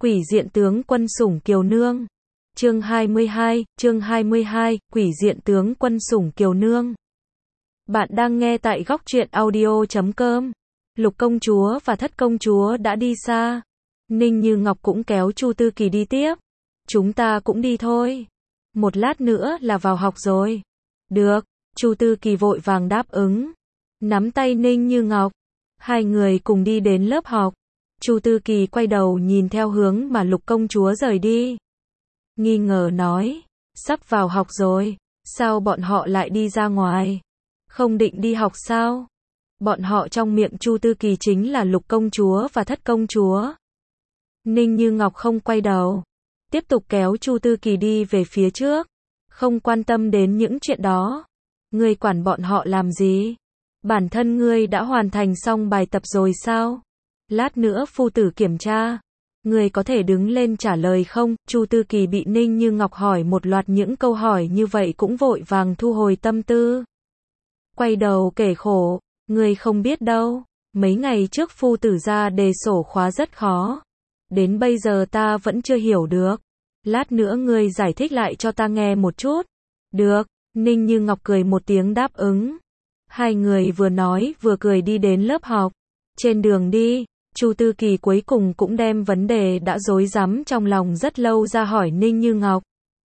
Quỷ diện tướng quân sủng Kiều Nương. Chương 22, Quỷ diện tướng quân sủng Kiều Nương. Bạn đang nghe tại góc truyện audio.com. Lục công chúa và Thất công chúa đã đi xa. Ninh Như Ngọc cũng kéo Chu Tư Kỳ đi tiếp. Chúng ta cũng đi thôi. Một lát nữa là vào học rồi. Được, Chu Tư Kỳ vội vàng đáp ứng. Nắm tay Ninh Như Ngọc. Hai người cùng đi đến lớp học. Chu Tư Kỳ quay đầu nhìn theo hướng mà Lục công chúa rời đi. Nghi ngờ nói, sắp vào học rồi, sao bọn họ lại đi ra ngoài? Không định đi học sao? Bọn họ trong miệng Chu Tư Kỳ chính là Lục công chúa và Thất công chúa. Ninh Như Ngọc không quay đầu, tiếp tục kéo Chu Tư Kỳ đi về phía trước, không quan tâm đến những chuyện đó. Ngươi quản bọn họ làm gì? Bản thân ngươi đã hoàn thành xong bài tập rồi sao? Lát nữa phu tử kiểm tra. Ngươi có thể đứng lên trả lời không? Chu Tư Kỳ bị Ninh Như Ngọc hỏi một loạt những câu hỏi như vậy cũng vội vàng thu hồi tâm tư. Quay đầu kể khổ, ngươi không biết đâu, mấy ngày trước phu tử ra đề sổ khóa rất khó. Đến bây giờ ta vẫn chưa hiểu được. Lát nữa ngươi giải thích lại cho ta nghe một chút. Được, Ninh Như Ngọc cười một tiếng đáp ứng. Hai người vừa nói vừa cười đi đến lớp học. Trên đường đi, Chu Tư Kỳ cuối cùng cũng đem vấn đề đã rối rắm trong lòng rất lâu ra hỏi Ninh Như Ngọc.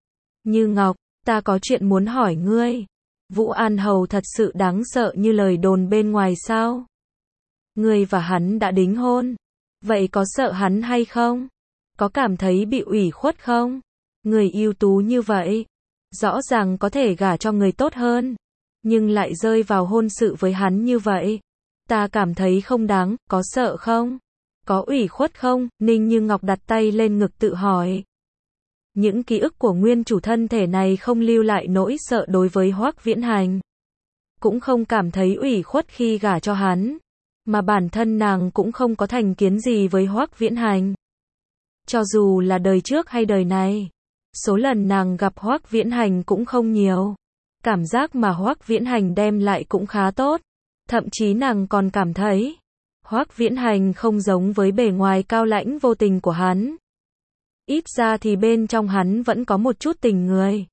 Như Ngọc, ta có chuyện muốn hỏi ngươi. Vũ An Hầu thật sự đáng sợ như lời đồn bên ngoài sao? Ngươi và hắn đã đính hôn. Vậy có sợ hắn hay không? Có cảm thấy bị ủy khuất không? Người ưu tú như vậy, rõ ràng có thể gả cho người tốt hơn, nhưng lại rơi vào hôn sự với hắn như vậy. Ta cảm thấy không đáng, có sợ không? Có ủy khuất không? Ninh Như Ngọc đặt tay lên ngực tự hỏi. Những ký ức của nguyên chủ thân thể này không lưu lại nỗi sợ đối với Hoắc Viễn Hành. Cũng không cảm thấy ủy khuất khi gả cho hắn. Mà bản thân nàng cũng không có thành kiến gì với Hoắc Viễn Hành. Cho dù là đời trước hay đời này, số lần nàng gặp Hoắc Viễn Hành cũng không nhiều. Cảm giác mà Hoắc Viễn Hành đem lại cũng khá tốt. Thậm chí nàng còn cảm thấy, Hoắc Viễn Hành không giống với bề ngoài cao lãnh vô tình của hắn. Ít ra thì bên trong hắn vẫn có một chút tình người.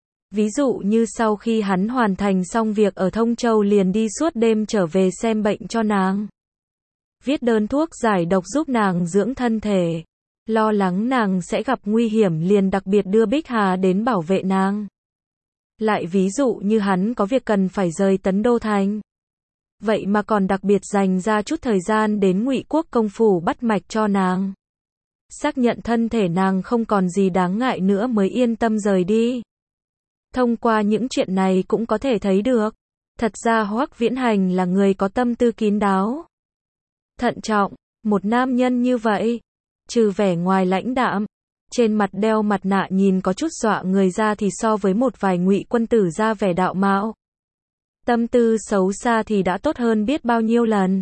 Ví dụ như sau khi hắn hoàn thành xong việc ở Thông Châu liền đi suốt đêm trở về xem bệnh cho nàng. Viết đơn thuốc giải độc giúp nàng dưỡng thân thể. Lo lắng nàng sẽ gặp nguy hiểm liền đặc biệt đưa Bích Hà đến bảo vệ nàng. Lại ví dụ như hắn có việc cần phải rời Tấn Đô Thành. Vậy mà còn đặc biệt dành ra chút thời gian đến Ngụy Quốc công phủ bắt mạch cho nàng. Xác nhận thân thể nàng không còn gì đáng ngại nữa mới yên tâm rời đi. Thông qua những chuyện này cũng có thể thấy được, thật ra Hoắc Viễn Hành là người có tâm tư kín đáo, thận trọng. Một nam nhân như vậy, trừ vẻ ngoài lãnh đạm, trên mặt đeo mặt nạ nhìn có chút dọa người ra thì so với một vài Ngụy quân tử ra vẻ đạo mạo, tâm tư xấu xa thì đã tốt hơn biết bao nhiêu lần.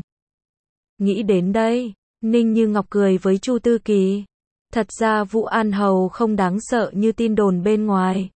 Nghĩ đến đây, Ninh Như Ngọc cười với Chu Tư Kỳ. Thật ra Vũ An Hầu không đáng sợ như tin đồn bên ngoài.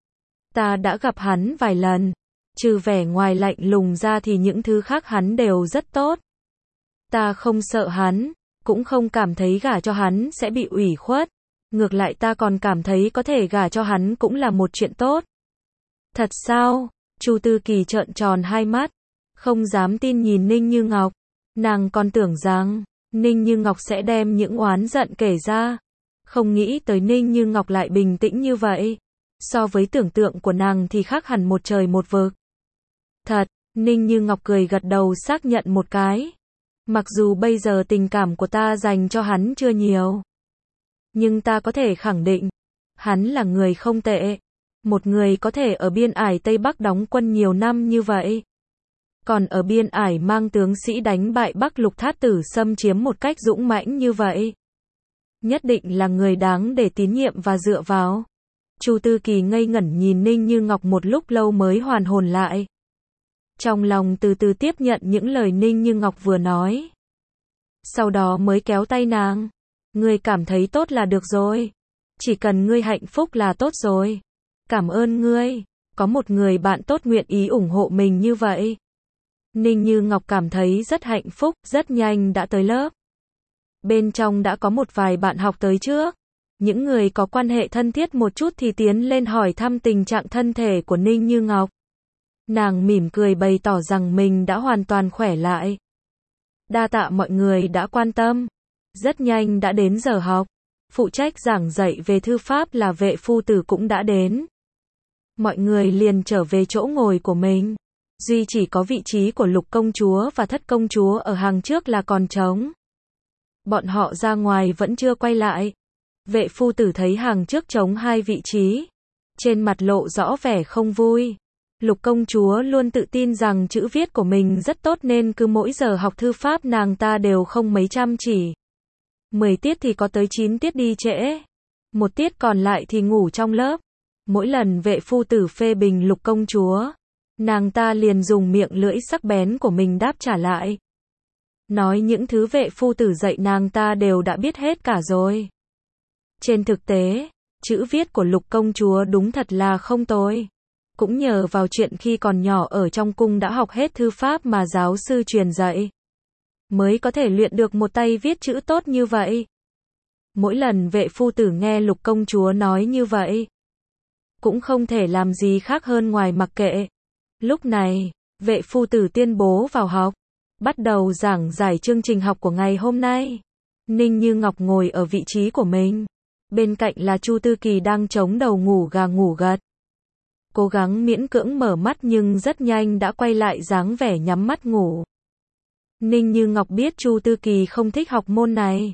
Ta đã gặp hắn vài lần, trừ vẻ ngoài lạnh lùng ra thì những thứ khác hắn đều rất tốt. Ta không sợ hắn, cũng không cảm thấy gả cho hắn sẽ bị ủy khuất. Ngược lại ta còn cảm thấy có thể gả cho hắn cũng là một chuyện tốt. Thật sao? Chu Tư Kỳ trợn tròn hai mắt, không dám tin nhìn Ninh Như Ngọc. Nàng còn tưởng rằng Ninh Như Ngọc sẽ đem những oán giận kể ra. Không nghĩ tới Ninh Như Ngọc lại bình tĩnh như vậy. So với tưởng tượng của nàng thì khác hẳn một trời một vực. Thật, Ninh Như Ngọc cười gật đầu xác nhận một cái. Mặc dù bây giờ tình cảm của ta dành cho hắn chưa nhiều, nhưng ta có thể khẳng định, hắn là người không tệ. Một người có thể ở biên ải Tây Bắc đóng quân nhiều năm như vậy. Còn ở biên ải mang tướng sĩ đánh bại Bắc Lục Thát Tử xâm chiếm một cách dũng mãnh như vậy. Nhất định là người đáng để tín nhiệm và dựa vào. Chu Tư Kỳ ngây ngẩn nhìn Ninh Như Ngọc một lúc lâu mới hoàn hồn lại. Trong lòng từ từ tiếp nhận những lời Ninh Như Ngọc vừa nói. Sau đó mới kéo tay nàng. Ngươi cảm thấy tốt là được rồi. Chỉ cần ngươi hạnh phúc là tốt rồi. Cảm ơn ngươi. Có một người bạn tốt nguyện ý ủng hộ mình như vậy. Ninh Như Ngọc cảm thấy rất hạnh phúc, rất nhanh đã tới lớp. Bên trong đã có một vài bạn học tới trước. Những người có quan hệ thân thiết một chút thì tiến lên hỏi thăm tình trạng thân thể của Ninh Như Ngọc. Nàng mỉm cười bày tỏ rằng mình đã hoàn toàn khỏe lại. Đa tạ mọi người đã quan tâm. Rất nhanh đã đến giờ học. Phụ trách giảng dạy về thư pháp là Vệ phu tử cũng đã đến. Mọi người liền trở về chỗ ngồi của mình. Duy chỉ có vị trí của Lục công chúa và Thất công chúa ở hàng trước là còn trống. Bọn họ ra ngoài vẫn chưa quay lại. Vệ phu tử thấy hàng trước trống 2 vị trí. Trên mặt lộ rõ vẻ không vui. Lục công chúa luôn tự tin rằng chữ viết của mình rất tốt nên cứ mỗi giờ học thư pháp nàng ta đều không mấy chăm chỉ. 10 tiết thì có tới 9 tiết đi trễ. 1 tiết còn lại thì ngủ trong lớp. Mỗi lần vệ phu tử phê bình Lục công chúa, nàng ta liền dùng miệng lưỡi sắc bén của mình đáp trả lại. Nói những thứ vệ phu tử dạy nàng ta đều đã biết hết cả rồi. Trên thực tế, chữ viết của Lục công chúa đúng thật là không tồi. Cũng nhờ vào chuyện khi còn nhỏ ở trong cung đã học hết thư pháp mà giáo sư truyền dạy, mới có thể luyện được một tay viết chữ tốt như vậy. Mỗi lần vệ phu tử nghe Lục công chúa nói như vậy, cũng không thể làm gì khác hơn ngoài mặc kệ. Lúc này, vệ phu tử tuyên bố vào học, bắt đầu giảng giải chương trình học của ngày hôm nay. Ninh Như Ngọc ngồi ở vị trí của mình. Bên cạnh là Chu Tư Kỳ đang chống đầu ngủ gà ngủ gật. Cố gắng miễn cưỡng mở mắt nhưng rất nhanh đã quay lại dáng vẻ nhắm mắt ngủ. Ninh Như Ngọc biết Chu Tư Kỳ không thích học môn này.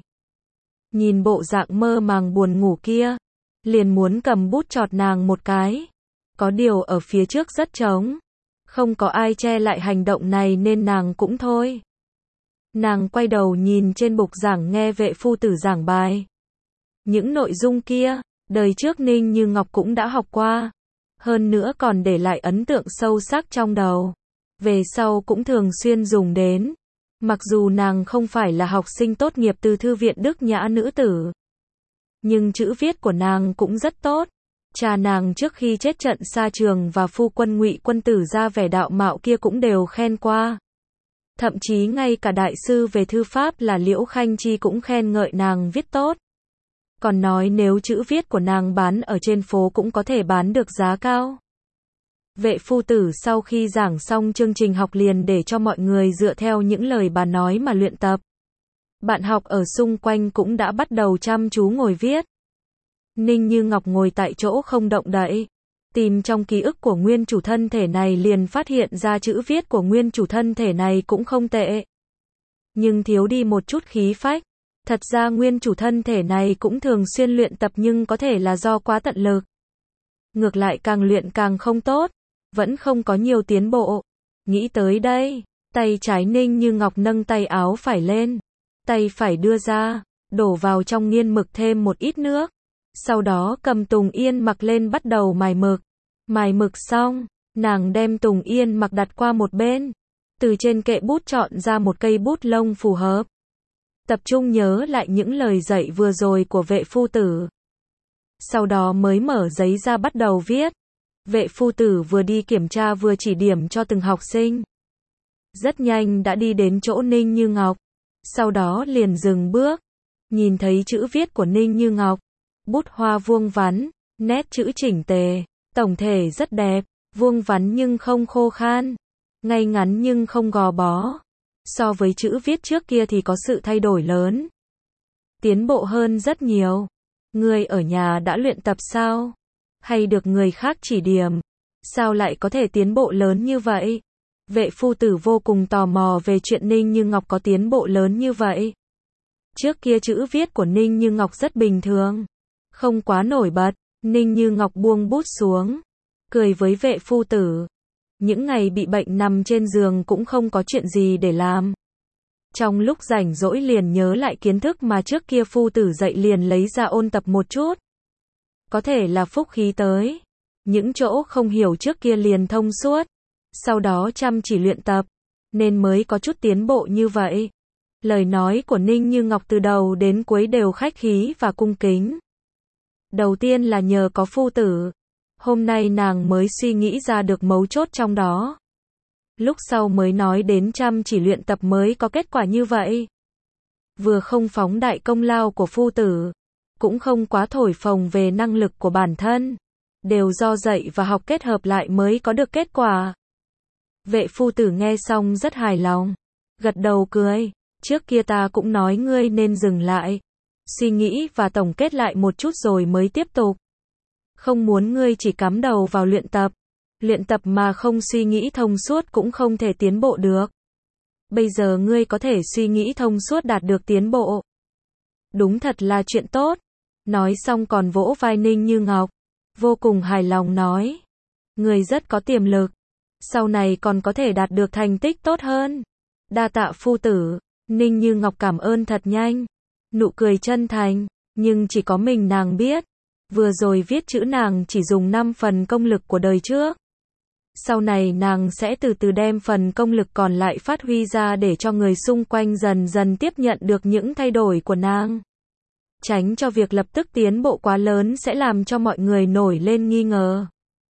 Nhìn bộ dạng mơ màng buồn ngủ kia, liền muốn cầm bút chọt nàng một cái. Có điều ở phía trước rất trống. Không có ai che lại hành động này nên nàng cũng thôi. Nàng quay đầu nhìn trên bục giảng nghe vệ phu tử giảng bài. Những nội dung kia, đời trước Ninh Như Ngọc cũng đã học qua. Hơn nữa còn để lại ấn tượng sâu sắc trong đầu. Về sau cũng thường xuyên dùng đến. Mặc dù nàng không phải là học sinh tốt nghiệp từ Thư viện Đức Nhã nữ tử, nhưng chữ viết của nàng cũng rất tốt. Cha nàng trước khi chết trận xa trường và phu quân Ngụy quân tử ra vẻ đạo mạo kia cũng đều khen qua. Thậm chí ngay cả đại sư về thư pháp là Liễu Khanh Chi cũng khen ngợi nàng viết tốt. Còn nói nếu chữ viết của nàng bán ở trên phố cũng có thể bán được giá cao. Vệ phu tử sau khi giảng xong chương trình học liền để cho mọi người dựa theo những lời bà nói mà luyện tập. Bạn học ở xung quanh cũng đã bắt đầu chăm chú ngồi viết. Ninh Như Ngọc ngồi tại chỗ không động đậy. Tìm trong ký ức của nguyên chủ thân thể này liền phát hiện ra chữ viết của nguyên chủ thân thể này cũng không tệ. Nhưng thiếu đi một chút khí phách. Thật ra nguyên chủ thân thể này cũng thường xuyên luyện tập nhưng có thể là do quá tận lực. Ngược lại càng luyện càng không tốt. Vẫn không có nhiều tiến bộ. Nghĩ tới đây, tay trái Ninh Như Ngọc nâng tay áo phải lên. Tay phải đưa ra, đổ vào trong nghiên mực thêm một ít nước. Sau đó cầm Tùng Yên mặc lên bắt đầu mài mực. Mài mực xong, nàng đem Tùng Yên mặc đặt qua một bên. Từ trên kệ bút chọn ra một cây bút lông phù hợp. Tập trung nhớ lại những lời dạy vừa rồi của vệ phu tử. Sau đó mới mở giấy ra bắt đầu viết. Vệ phu tử vừa đi kiểm tra vừa chỉ điểm cho từng học sinh. Rất nhanh đã đi đến chỗ Ninh Như Ngọc. Sau đó liền dừng bước. Nhìn thấy chữ viết của Ninh Như Ngọc. Bút hoa vuông vắn, nét chữ chỉnh tề, tổng thể rất đẹp, vuông vắn nhưng không khô khan, ngay ngắn nhưng không gò bó. So với chữ viết trước kia thì có sự thay đổi lớn. Tiến bộ hơn rất nhiều. Người ở nhà đã luyện tập sao? Hay được người khác chỉ điểm? Sao lại có thể tiến bộ lớn như vậy? Vệ phu tử vô cùng tò mò về chuyện Ninh Như Ngọc có tiến bộ lớn như vậy. Trước kia chữ viết của Ninh Như Ngọc rất bình thường, không quá nổi bật. Ninh Như Ngọc buông bút xuống, cười với vệ phu tử. Những ngày bị bệnh nằm trên giường cũng không có chuyện gì để làm. Trong lúc rảnh rỗi liền nhớ lại kiến thức mà trước kia phu tử dạy liền lấy ra ôn tập một chút. Có thể là phúc khí tới. Những chỗ không hiểu trước kia liền thông suốt. Sau đó chăm chỉ luyện tập, nên mới có chút tiến bộ như vậy. Lời nói của Ninh Như Ngọc từ đầu đến cuối đều khách khí và cung kính. Đầu tiên là nhờ có phu tử. Hôm nay nàng mới suy nghĩ ra được mấu chốt trong đó. Lúc sau mới nói đến chăm chỉ luyện tập mới có kết quả như vậy. vừa không phóng đại công lao của phu tử, cũng không quá thổi phồng về năng lực của bản thân, đều do dạy và học kết hợp lại mới có được kết quả. Vệ phu tử nghe xong rất hài lòng, gật đầu cười, trước kia ta cũng nói ngươi nên dừng lại, suy nghĩ và tổng kết lại một chút rồi mới tiếp tục. Không muốn ngươi chỉ cắm đầu vào luyện tập mà không suy nghĩ thông suốt cũng không thể tiến bộ được. Bây giờ ngươi có thể suy nghĩ thông suốt đạt được tiến bộ. Đúng thật là chuyện tốt. Nói xong còn vỗ vai Ninh Như Ngọc, vô cùng hài lòng nói, ngươi rất có tiềm lực, sau này còn có thể đạt được thành tích tốt hơn. Đa tạ phu tử. Ninh Như Ngọc cảm ơn thật nhanh, nụ cười chân thành, nhưng chỉ có mình nàng biết, vừa rồi viết chữ nàng chỉ dùng 5 phần công lực của đời trước. Sau này nàng sẽ từ từ đem phần công lực còn lại phát huy ra để cho người xung quanh dần dần tiếp nhận được những thay đổi của nàng. Tránh cho việc lập tức tiến bộ quá lớn sẽ làm cho mọi người nổi lên nghi ngờ.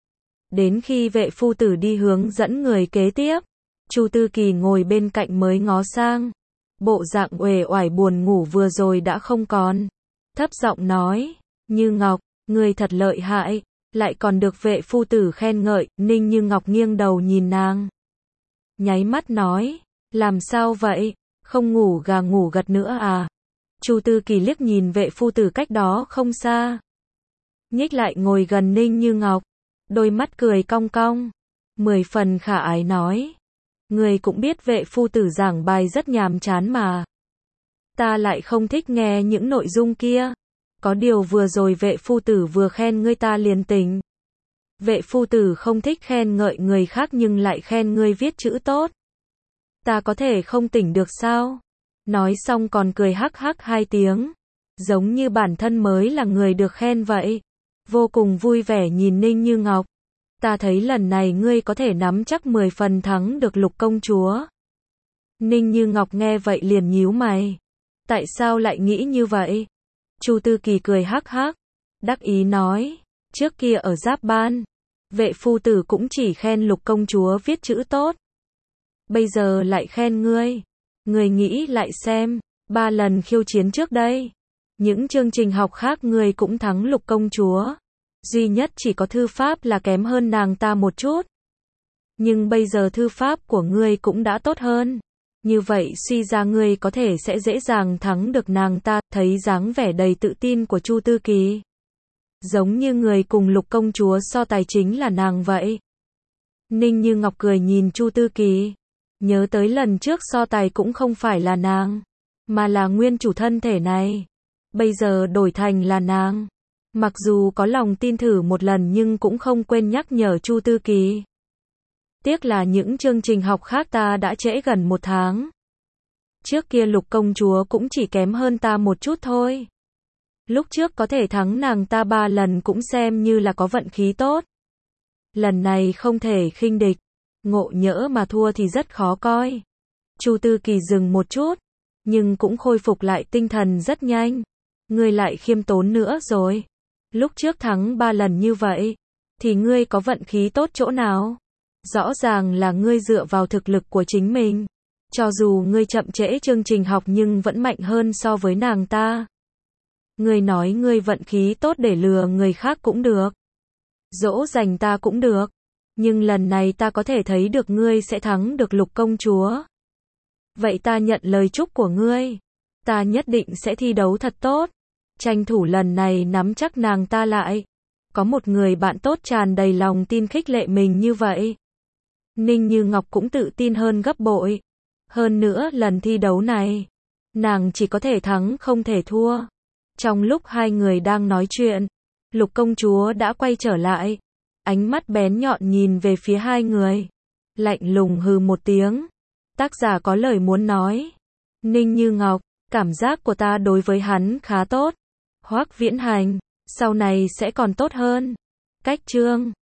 Đến khi vệ phu tử đi hướng dẫn người kế tiếp, Chu Tư Kỳ ngồi bên cạnh mới ngó sang. Bộ dạng uể oải buồn ngủ vừa rồi đã không còn. Thấp giọng nói, Như Ngọc, ngươi thật lợi hại, lại còn được vệ phu tử khen ngợi. Ninh Như Ngọc nghiêng đầu nhìn nàng, nháy mắt nói, làm sao vậy, không ngủ gà ngủ gật nữa à? Chu Tư Kỳ liếc nhìn vệ phu tử cách đó không xa, nhích lại ngồi gần Ninh Như Ngọc, đôi mắt cười cong cong, 10 phần khả ái nói, người cũng biết vệ phu tử giảng bài rất nhàm chán mà. Ta lại không thích nghe những nội dung kia. Có điều vừa rồi vệ phu tử vừa khen ngươi ta liền tỉnh. Vệ phu tử không thích khen ngợi người khác nhưng lại khen ngươi viết chữ tốt. Ta có thể không tỉnh được sao? Nói xong còn cười hắc hắc 2 tiếng. Giống như bản thân mới là người được khen vậy. Vô cùng vui vẻ nhìn Ninh Như Ngọc. Ta thấy lần này ngươi có thể nắm chắc 10 phần thắng được Lục công chúa. Ninh Như Ngọc nghe vậy liền nhíu mày. Tại sao lại nghĩ như vậy? Chu Tư Kỳ cười hắc hắc, đắc ý nói, trước kia ở Giáp Ban, vệ phu tử cũng chỉ khen Lục công chúa viết chữ tốt. Bây giờ lại khen ngươi. Ngươi nghĩ lại xem, 3 lần khiêu chiến trước đây, những chương trình học khác ngươi cũng thắng Lục công chúa. Duy nhất chỉ có thư pháp là kém hơn nàng ta một chút. Nhưng bây giờ thư pháp của ngươi cũng đã tốt hơn. Như vậy suy ra ngươi có thể sẽ dễ dàng thắng được nàng ta. Thấy dáng vẻ đầy tự tin của Chu Tư Kỳ, giống như người cùng Lục công chúa so tài chính là nàng vậy. Ninh Như Ngọc cười nhìn Chu Tư Kỳ, nhớ tới lần trước so tài cũng không phải là nàng, mà là nguyên chủ thân thể này. Bây giờ đổi thành là nàng. Mặc dù có lòng tin thử một lần nhưng cũng không quên nhắc nhở Chu Tư Kỳ. Tiếc là những chương trình học khác ta đã trễ gần 1 tháng. Trước kia Lục công chúa cũng chỉ kém hơn ta một chút thôi. Lúc trước có thể thắng nàng ta 3 lần cũng xem như là có vận khí tốt. Lần này không thể khinh địch, ngộ nhỡ mà thua thì rất khó coi. Chu Tư Kỳ dừng một chút, nhưng cũng khôi phục lại tinh thần rất nhanh. Ngươi lại khiêm tốn nữa rồi. Lúc trước thắng 3 lần như vậy, thì ngươi có vận khí tốt chỗ nào? Rõ ràng là ngươi dựa vào thực lực của chính mình. Cho dù ngươi chậm trễ chương trình học nhưng vẫn mạnh hơn so với nàng ta. Ngươi nói ngươi vận khí tốt để lừa người khác cũng được. Dỗ dành ta cũng được. Nhưng lần này ta có thể thấy được ngươi sẽ thắng được Lục công chúa. Vậy ta nhận lời chúc của ngươi. Ta nhất định sẽ thi đấu thật tốt. Tranh thủ lần này nắm chắc nàng ta lại. Có một người bạn tốt tràn đầy lòng tin khích lệ mình như vậy. Ninh Như Ngọc cũng tự tin hơn gấp bội. Hơn nữa lần thi đấu này, nàng chỉ có thể thắng không thể thua. Trong lúc hai người đang nói chuyện, Lục công chúa đã quay trở lại. Ánh mắt bén nhọn nhìn về phía hai người. Lạnh lùng hừ một tiếng. Tác giả có lời muốn nói. Ninh Như Ngọc, cảm giác của ta đối với hắn khá tốt. Hoắc Viễn Hành, sau này sẽ còn tốt hơn. Cách chương